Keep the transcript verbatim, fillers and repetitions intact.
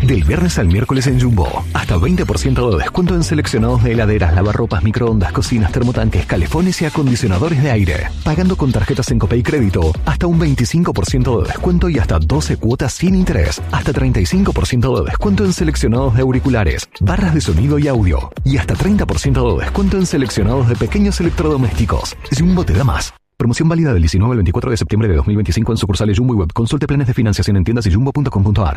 Del viernes al miércoles en Jumbo, hasta veinte por ciento de descuento en seleccionados de heladeras, lavarropas, microondas, cocinas, termotanques, calefones y acondicionadores de aire. Pagando con tarjetas en Copay Crédito, hasta un veinticinco por ciento de descuento y hasta doce cuotas sin interés. Hasta treinta y cinco por ciento de descuento en seleccionados de auriculares, barras de sonido y audio. Y hasta treinta por ciento de descuento en seleccionados de pequeños electrodomésticos. Jumbo te da más. Promoción válida del diecinueve al veinticuatro de septiembre de dos mil veinticinco en sucursales Jumbo y Web. Consulte planes de financiación en tiendas y jumbo punto com punto a r.